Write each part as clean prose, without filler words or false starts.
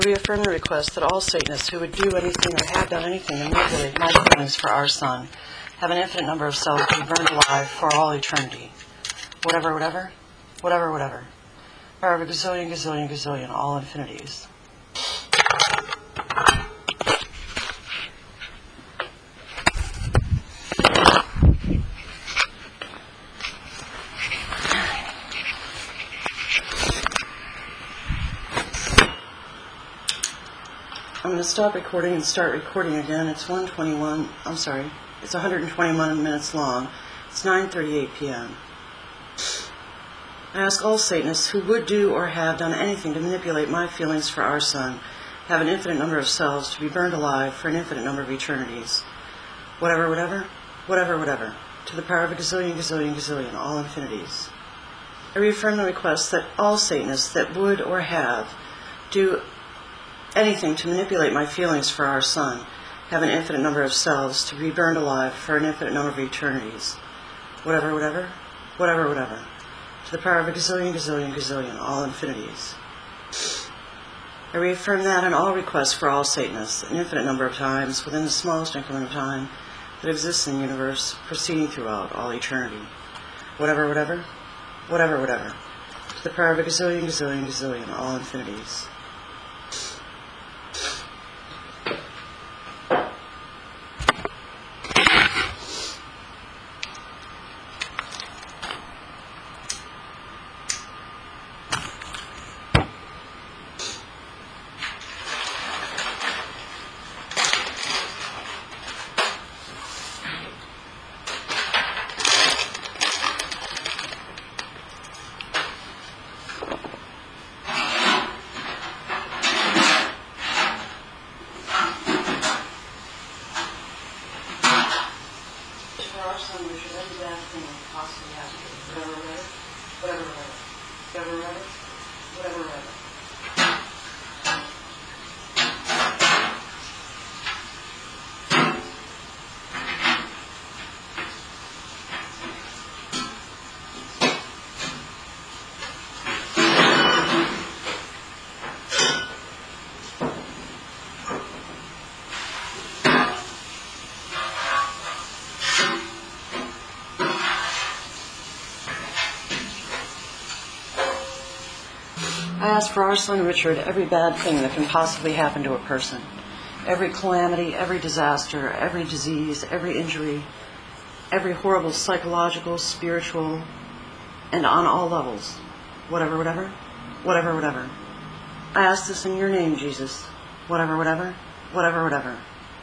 Reaffirm the request that all Satanists who would do anything or have done anything to manipulate my feelings for our son have an infinite number of cells to be burned alive for all eternity. Whatever, whatever, whatever, whatever. Power of a gazillion, gazillion, gazillion, all infinities. I'm going to stop recording and start recording again. It's 121 minutes long. It's 9:38 p.m. I ask all Satanists who would do or have done anything to manipulate my feelings for our son have an infinite number of cells to be burned alive for an infinite number of eternities. Whatever, whatever, whatever, whatever. To the power of a gazillion, gazillion, gazillion, all infinities. I reaffirm the request that all Satanists that would or have do anything to manipulate my feelings for our son have an infinite number of cells to be burned alive for an infinite number of eternities. Whatever, whatever, whatever, whatever. To the power of a gazillion, gazillion, gazillion, all infinities. I reaffirm that in all requests for all Satanists, an infinite number of times, within the smallest increment of time that exists in the universe, proceeding throughout all eternity. Whatever, whatever, whatever, whatever. To the power of a gazillion, gazillion, gazillion, all infinities. I ask for our son Richard every bad thing that can possibly happen to a person. Every calamity, every disaster, every disease, every injury, every horrible psychological, spiritual, and on all levels. Whatever, whatever, whatever, whatever. I ask this in your name, Jesus. Whatever, whatever, whatever, whatever.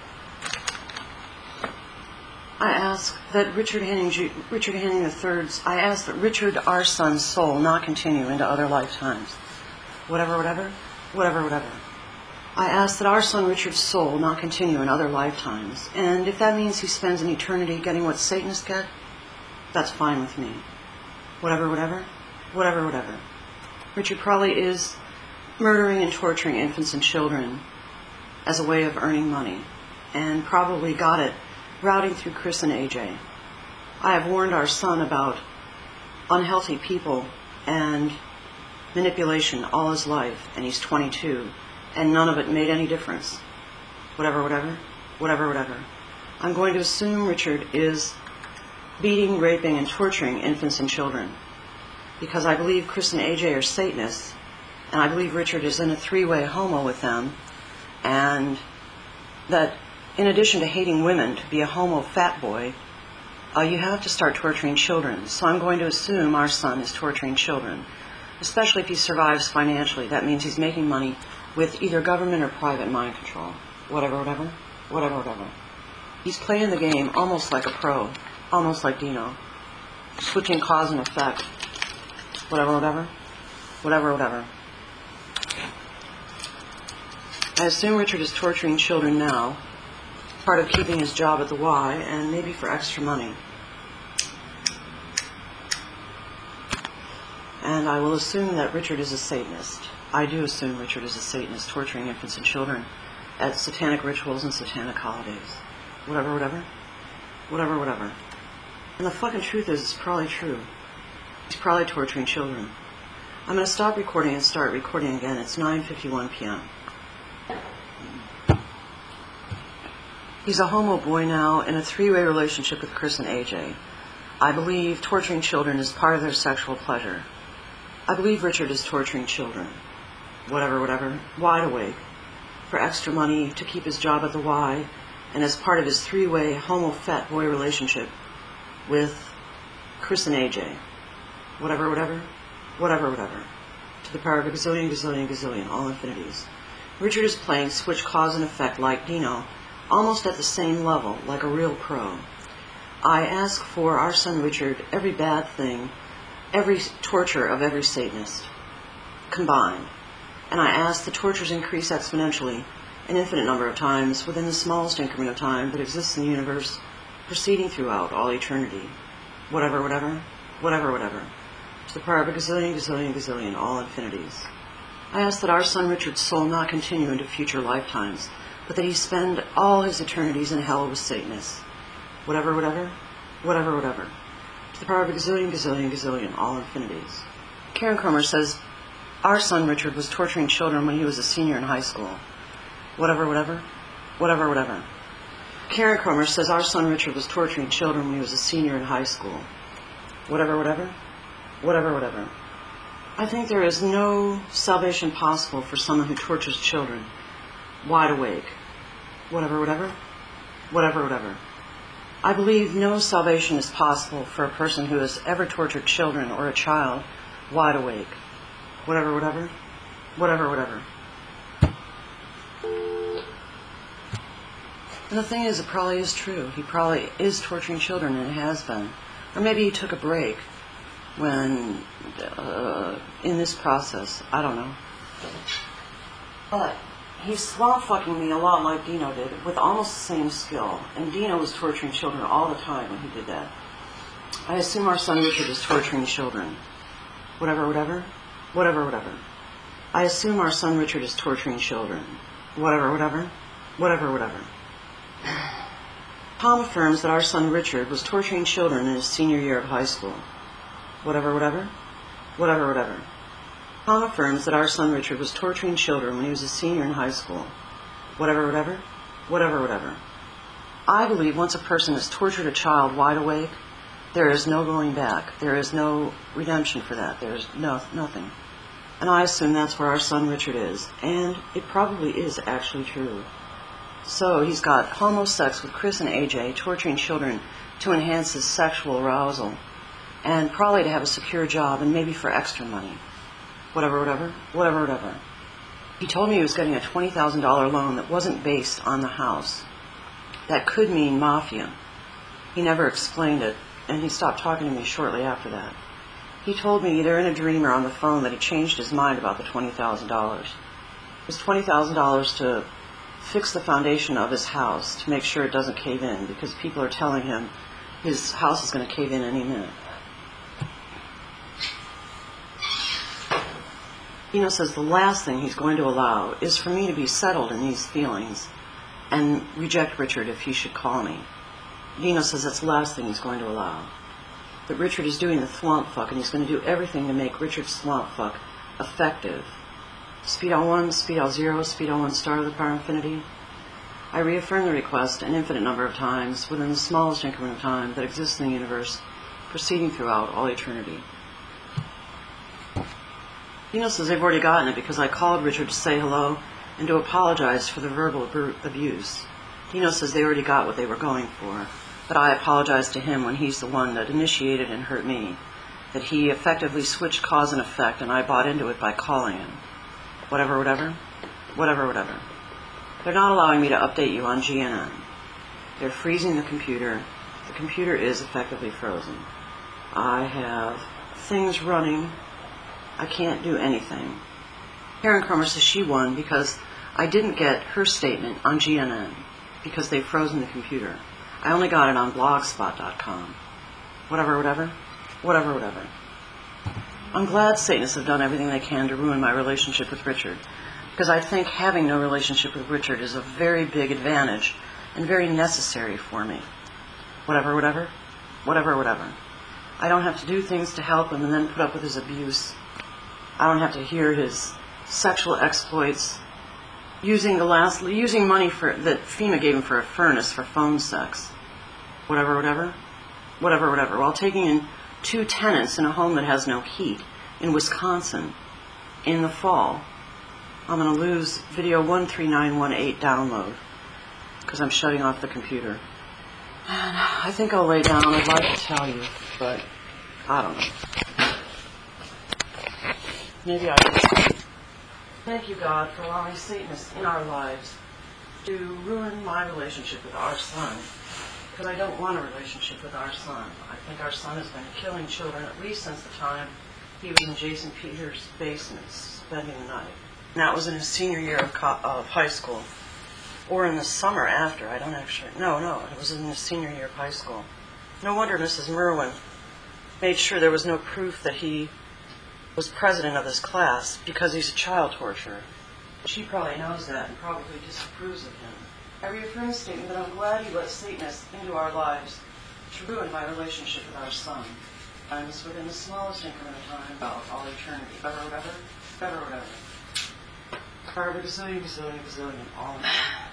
I ask that Richard Henning III's, I ask that Richard, our son's soul, not continue into other lifetimes. Whatever, whatever, whatever, whatever. I ask that our son Richard's soul not continue in other lifetimes. And if that means he spends an eternity getting what Satanists get, that's fine with me. Whatever, whatever, whatever, whatever. Richard probably is murdering and torturing infants and children as a way of earning money, and probably got it routing through Chris and AJ. I have warned our son about unhealthy people and manipulation all his life, and he's 22, and none of it made any difference. Whatever, whatever, whatever, whatever. I'm going to assume Richard is beating, raping, and torturing infants and children, because I believe Chris and AJ are Satanists, and I believe Richard is in a three-way homo with them, and that in addition to hating women, to be a homo fat boy, you have to start torturing children. So I'm going to assume our son is torturing children, especially if he survives financially. That means he's making money with either government or private mind control. Whatever, whatever, whatever, whatever. He's playing the game almost like a pro, almost like Dino, switching cause and effect. Whatever, whatever, whatever, whatever. I assume Richard is torturing children now, part of keeping his job at the Y, and maybe for extra money. And I will assume that Richard is a Satanist. I do assume Richard is a Satanist, torturing infants and children at satanic rituals and satanic holidays. Whatever, whatever. Whatever, whatever. And the fucking truth is, it's probably true. He's probably torturing children. I'm going to stop recording and start recording again. It's 9:51 p.m. He's a homo boy now in a three-way relationship with Chris and AJ. I believe torturing children is part of their sexual pleasure. I believe Richard is torturing children. Whatever, wide awake, for extra money to keep his job at the Y, and as part of his three-way homo-fat boy relationship with Chris and AJ. Whatever, to the power of a gazillion, all infinities. Richard is playing switch cause and effect like Dino, almost at the same level, like a real pro. I ask for our son Richard every bad thing, every torture of every Satanist, combined. And I ask the tortures increase exponentially, an infinite number of times, within the smallest increment of time that exists in the universe, proceeding throughout all eternity. Whatever, to the power of a gazillion, all infinities. I ask that our son Richard's soul not continue into future lifetimes, but that he spend all his eternities in hell with Satanists. Whatever, to the power of a gazillion, all infinities. Karen Cromer says our son Richard was torturing children when he was a senior in high school. Whatever. Karen Cromer says our son Richard was torturing children when he was a senior in high school. Whatever. I think there is no salvation possible for someone who tortures children. Wide awake. Whatever. I believe no salvation is possible for a person who has ever tortured children or a child wide awake. Whatever. And the thing is, it probably is true. He probably is torturing children and has been. Or maybe he took a break when, in this process. I don't know. But he's swamp fucking me a lot like Dino did, with almost the same skill. And Dino was torturing children all the time when he did that. I assume our son Richard is torturing children. Whatever. I assume our son Richard is torturing children. Whatever. Tom affirms that our son Richard was torturing children in his senior year of high school. Whatever. Tom affirms that our son Richard was torturing children when he was a senior in high school. Whatever. I believe once a person has tortured a child wide awake, there is no going back. There is no redemption for that. There is nothing. And I assume that's where our son Richard is. And it probably is actually true. So he's got homo sex with Chris and AJ, torturing children to enhance his sexual arousal, and probably to have a secure job and maybe for extra money. Whatever. He told me he was getting a $20,000 loan that wasn't based on the house. That could mean mafia. He never explained it, and he stopped talking to me shortly after that. He told me either in a dream or on the phone that he changed his mind about the $20,000. It was $20,000 to fix the foundation of his house, to make sure it doesn't cave in, because people are telling him his house is going to cave in any minute. Dino says the last thing he's going to allow is for me to be settled in these feelings and reject Richard if he should call me. Dino says that's the last thing he's going to allow. That Richard is doing the thwomp fuck, and he's going to do everything to make Richard's thwomp fuck effective. Speed L1, Speed L0, Speed L1 star of the power infinity. I reaffirm the request an infinite number of times within the smallest increment of time that exists in the universe, proceeding throughout all eternity. Dino says they've already gotten it because I called Richard to say hello and to apologize for the verbal abuse. Dino says they already got what they were going for, but I apologized to him when he's the one that initiated and hurt me, that he effectively switched cause and effect, and I bought into it by calling him. Whatever. They're not allowing me to update you on GNN. They're freezing the computer. The computer is effectively frozen. I have things running. I can't do anything. Karen Cromer says she won because I didn't get her statement on GNN because they've frozen the computer. I only got it on blogspot.com. Whatever. I'm glad Satanists have done everything they can to ruin my relationship with Richard, because I think having no relationship with Richard is a very big advantage and very necessary for me. Whatever. I don't have to do things to help him and then put up with his abuse. I don't have to hear his sexual exploits using money that FEMA gave him for a furnace for phone sex. Whatever, while taking in 2 tenants in a home that has no heat in Wisconsin in the fall. I'm going to lose video 13918 download because I'm shutting off the computer. And I think I'll lay down. I'd like to tell you, but I don't know. Maybe I will. Thank you, God, for allowing Satanists in our lives to ruin my relationship with our son. Because I don't want a relationship with our son. I think our son has been killing children at least since the time he was in Jason Peters' basement spending the night. And that was in his senior year of high school. Or in the summer after. I don't actually... No, it was in his senior year of high school. No wonder Mrs. Merwin made sure there was no proof that he was president of this class because he's a child torturer. She probably knows that and probably disapproves of him. I reaffirm the statement that I'm glad you let Satanists into our lives to ruin my relationship with our son. I'm within the smallest increment of time about all eternity. Whatever. However, gazillion, all of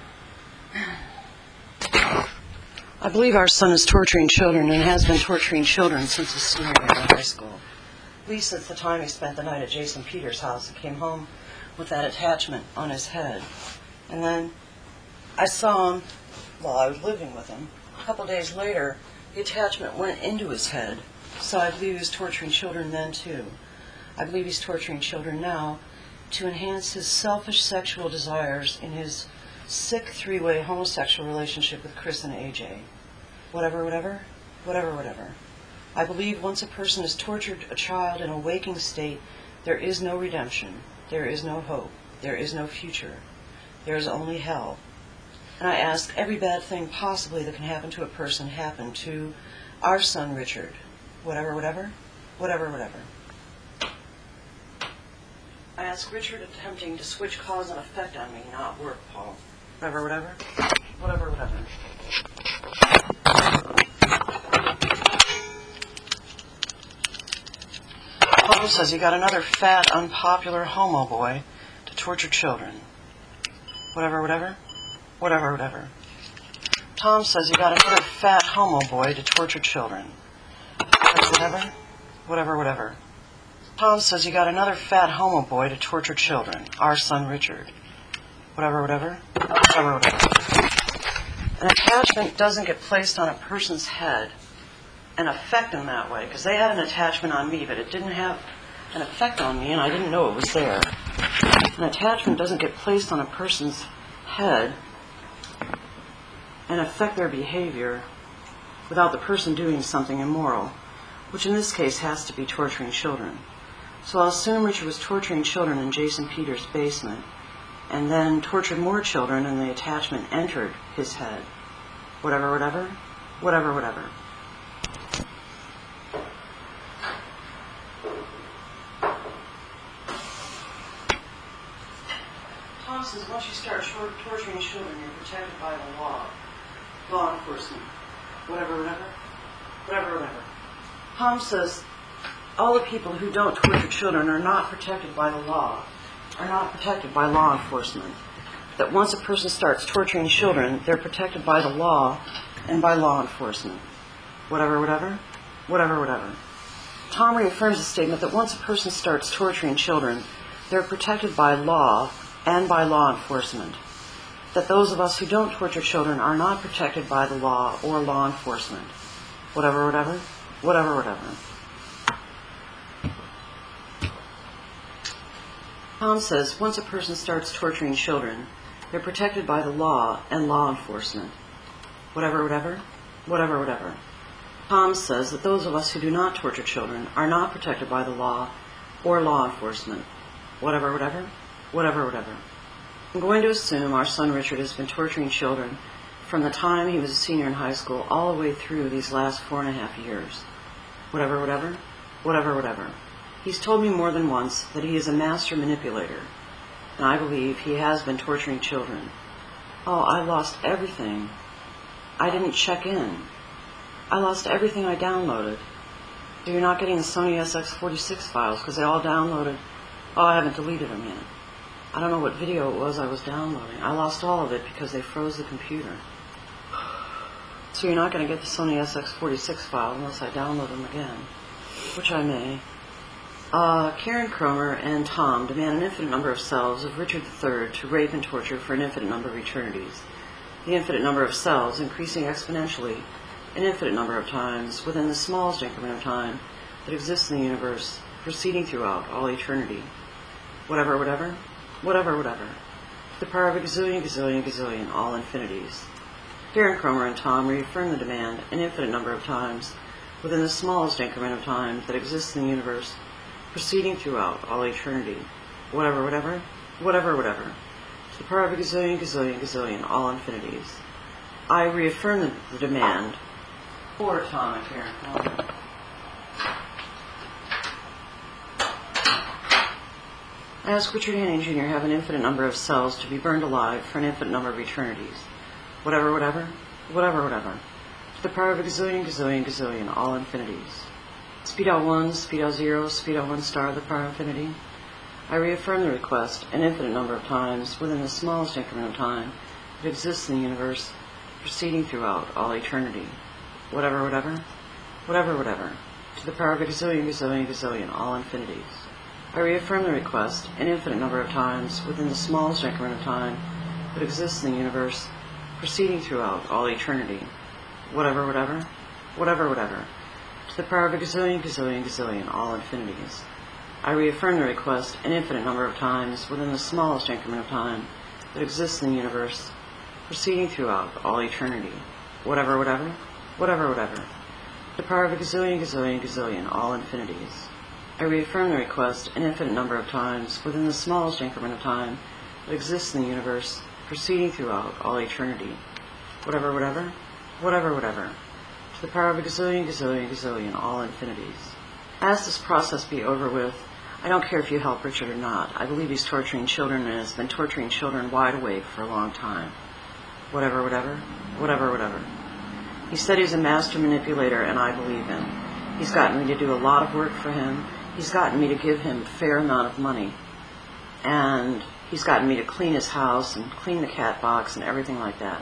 that. I believe our son is torturing children and has been torturing children since his senior year in high school. At least since the time he spent the night at Jason Peters' house and came home with that attachment on his head. And then I saw him while I was living with him. A couple days later, the attachment went into his head. So I believe he was torturing children then too. I believe he's torturing children now to enhance his selfish sexual desires in his sick 3-way homosexual relationship with Chris and AJ. Whatever. I believe once a person has tortured a child in a waking state, there is no redemption, there is no hope, there is no future. There is only hell. And I ask every bad thing possibly that can happen to a person happen to our son Richard. Whatever. I ask Richard attempting to switch cause and effect on me, not work, Paul. Whatever. Paul says he got another fat, unpopular homo boy to torture children. Whatever. Tom says he got another fat homo boy to torture children. Whatever. Tom says he got another fat homo boy to torture children. Our son Richard. Whatever. An attachment doesn't get placed on a person's head and affect them that way, because they had an attachment on me, but it didn't have an effect on me, and I didn't know it was there. An attachment doesn't get placed on a person's head and affect their behavior without the person doing something immoral, which in this case has to be torturing children. So I'll assume Richard was torturing children in Jason Peters' basement and then tortured more children and the attachment entered his head. Whatever. Tom says once you start torturing children, you're protected by the law enforcement. Whatever. Tom says all the people who don't torture children are not protected by the law, are not protected by law enforcement. That once a person starts torturing children, they're protected by the law and by law enforcement. Whatever. Tom reaffirms the statement that once a person starts torturing children, they're protected by law and by law enforcement. That those of us who don't torture children are not protected by the law or law enforcement. Whatever. Tom says once a person starts torturing children, they're protected by the law and law enforcement. Whatever. Tom says that those of us who do not torture children are not protected by the law or law enforcement. Whatever. I'm going to assume our son Richard has been torturing children from the time he was a senior in high school all the way through these last 4.5 years. Whatever. He's told me more than once that he is a master manipulator, and I believe he has been torturing children. Oh, I lost everything. I didn't check in. I lost everything I downloaded. So you're not getting the Sony SX46 files because they all downloaded. Oh, I haven't deleted them yet. I don't know what video it was I was downloading. I lost all of it because they froze the computer. So you're not going to get the Sony SX46 file unless I download them again, which I may. Karen Cromer and Tom demand an infinite number of selves of Richard III to rape and torture for an infinite number of eternities. The infinite number of selves increasing exponentially an infinite number of times within the smallest increment of time that exists in the universe, proceeding throughout all eternity. Whatever, whatever, whatever, whatever. To the power of a gazillion, gazillion, gazillion, all infinities. Karen Cromer and Tom reaffirm the demand an infinite number of times within the smallest increment of time that exists in the universe, proceeding throughout all eternity. Whatever, whatever, whatever, whatever. To the power of a gazillion, gazillion, gazillion, all infinities. I reaffirm the demand for Tom and Karen Cromer. I ask Richard Hanning Jr. have an infinite number of cells to be burned alive for an infinite number of eternities. Whatever, whatever, whatever, whatever. To the power of a gazillion, gazillion, gazillion, all infinities. Speed L1, Speed L0, Speed L1 star of the power of infinity. I reaffirm the request an infinite number of times within the smallest increment of time that exists in the universe, proceeding throughout all eternity. Whatever, whatever, whatever, whatever. To the power of a gazillion, gazillion, gazillion, all infinities. I reaffirm the request an infinite number of times within the smallest increment of time that exists in the universe, proceeding throughout all eternity. Whatever, whatever, whatever, whatever. To the power of a gazillion, gazillion, gazillion, all infinities. I reaffirm the request an infinite number of times within the smallest increment of time that exists in the universe, proceeding throughout all eternity. Whatever, whatever, whatever, whatever. To the power of a gazillion, gazillion, gazillion, all infinities. I reaffirm the request an infinite number of times within the smallest increment of time that exists in the universe, proceeding throughout all eternity. Whatever, whatever, whatever, whatever. To the power of a gazillion, gazillion, gazillion, all infinities. As this process be over with, I don't care if you help Richard or not. I believe he's torturing children and has been torturing children wide awake for a long time. Whatever, whatever, whatever, whatever. He said he's a master manipulator, and I believe him. He's gotten me to do a lot of work for him. He's gotten me to give him a fair amount of money. And he's gotten me to clean his house and clean the cat box and everything like that.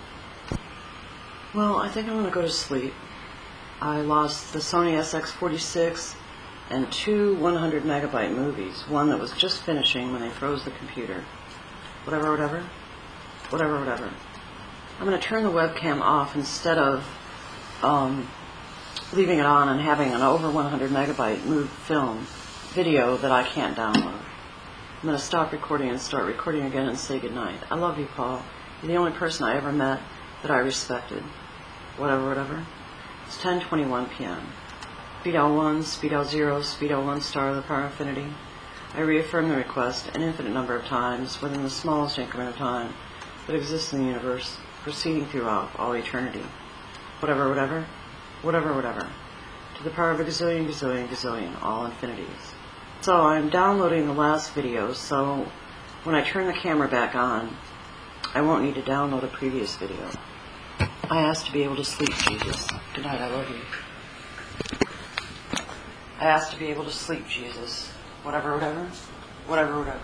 Well, I think I'm going to go to sleep. I lost the Sony SX46 and 2 100 megabyte movies. One that was just finishing when they froze the computer. Whatever, whatever, whatever, whatever. I'm going to turn the webcam off instead of leaving it on and having an over 100 megabyte film video that I can't download. I'm going to stop recording and start recording again and say goodnight. I love you, Paul. You're the only person I ever met that I respected. Whatever, whatever. It's 10:21 p.m. Speed L1, Speed L0, Speed L1 star of the power of infinity. I reaffirm the request an infinite number of times within the smallest increment of time that exists in the universe, proceeding throughout all eternity. Whatever, whatever, whatever, whatever. To the power of a gazillion, gazillion, gazillion, all infinities. So I'm downloading the last video, so when I turn the camera back on, I won't need to download a previous video. I asked to be able to sleep, Jesus. Good night, I love you. I asked to be able to sleep, Jesus. Whatever, whatever, whatever, whatever.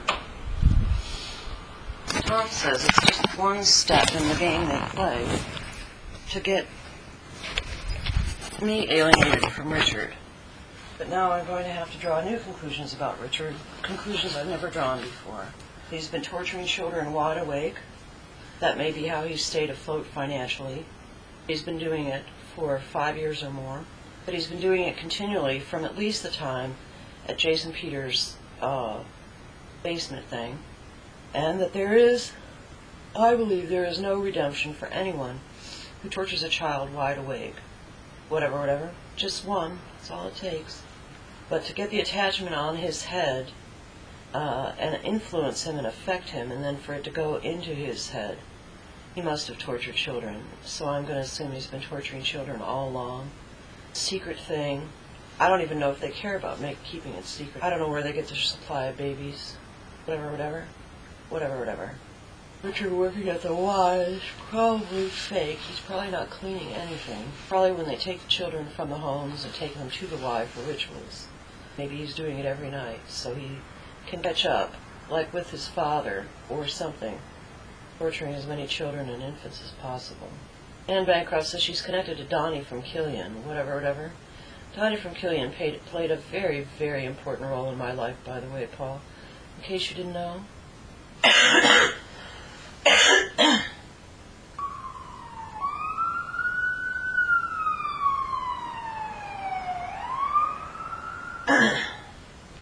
Tom says it's just one step in the game they play to get me alienated from Richard. But now I'm going to have to draw new conclusions about Richard, conclusions I've never drawn before. He's been torturing children wide awake. That may be how he's stayed afloat financially. He's been doing it for 5 years or more, but he's been doing it continually from at least the time at Jason Peters' basement thing, and that there is, I believe there is no redemption for anyone who tortures a child wide awake. Whatever, whatever, just one, that's all it takes. But to get the attachment on his head and influence him and affect him, and then for it to go into his head, he must have tortured children. So I'm going to assume he's been torturing children all along. Secret thing. I don't even know if they care about keeping it secret. I don't know where they get their supply of babies. Whatever, whatever. Whatever, whatever. Richard working at the Y is probably fake. He's probably not cleaning anything. Probably when they take the children from the homes and take them to the Y for rituals. Maybe he's doing it every night so he can catch up like with his father or something, torturing as many children and infants as possible. Anne Bancroft says she's connected to Donnie from Killian, whatever. Donnie from Killian played a very, very important role in my life, by the way, Paul, in case you didn't know.